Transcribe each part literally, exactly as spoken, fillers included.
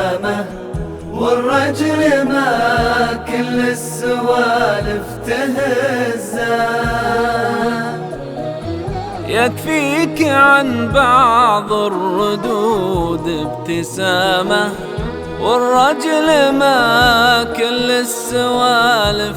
ابتسامة، والرجل ما كل السوالف تهزه. يكفيك عن بعض الردود ابتسامة، والرجل ما كل السوالف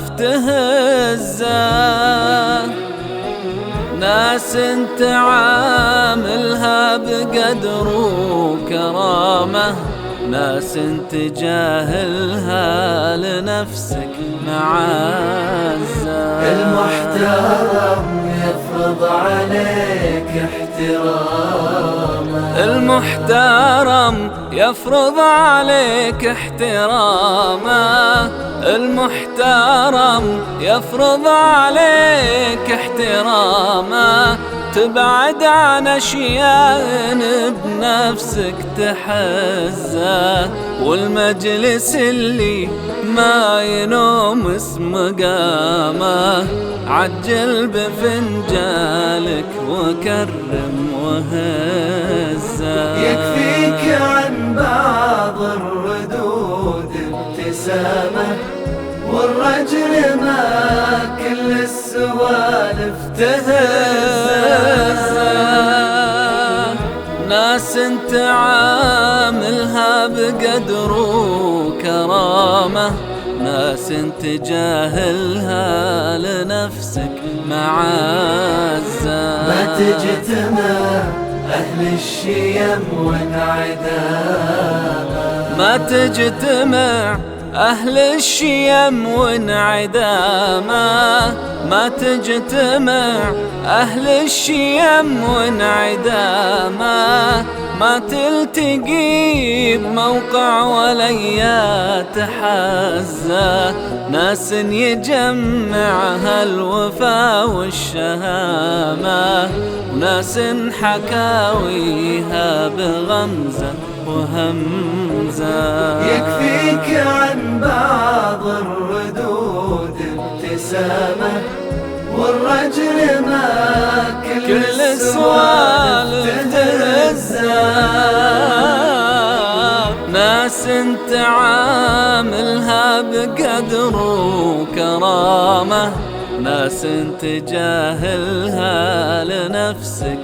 تهزه. ناس انت عاملها بقدر وكرامة، ناس انت جاهلها لنفسك معزة. المحترم يفرض عليك احترامه، المحترم يفرض عليك احترامه، المحترم يفرض عليك احترامه. تبعد عن اشياء بنفسك تحزه، والمجلس اللي ما ينوم اسم قامه. عجل بفنجالك وكرم وهزه. يكفيك عن بعض الردود ابتسامة، والرجل ما كل السوالف تهزه. ناس انت عاملها بقدر وكرامة، ناس انت جاهلها لنفسك معزة. ما تجتمع أهل الشيم وانعدامه، ما تجتمع أهل الشيم وانعدامه، ما تجتمع أهل الشيم وانعدامه. ما تلتقي بموقع وليات حزة، ناس يجمعها الوفا والشهامة، وناس حكاويها بغمزة وهمزة. يكفيك عن بعض الردود ابتسامة، والرجل ما كل, كل السوالف تهزه. ناس انت عاملها بقدر وكرامة، ناس انت جاهلها لنفسك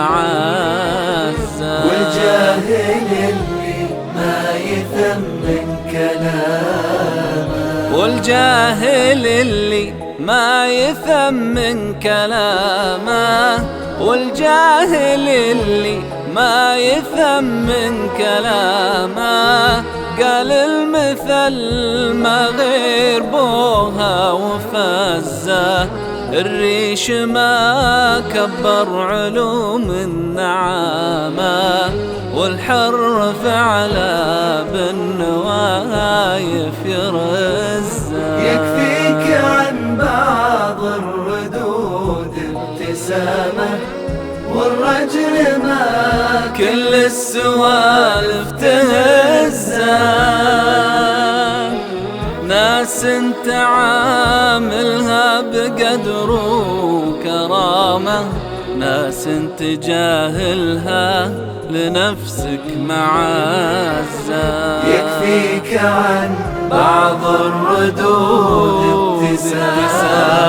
معزة. والجاهل اللي ما يثمن كلامه، والجاهل اللي ما يثمن كلامه، والجاهل اللي ما يثمن كلامه. قال المثل ما غير بوها وفزه، الريش ما كبر علوم النعامة، والحر فعلا بالنوايف يرزه. يكفيك عن بعض الردود ابتسامة، والرجل ما كل السوالف تهزه. ناس انت عاملها بقدر وكرامة، ناس انت جاهلها لنفسك معزة. يكفيك عن بعض الردود ابتسامة،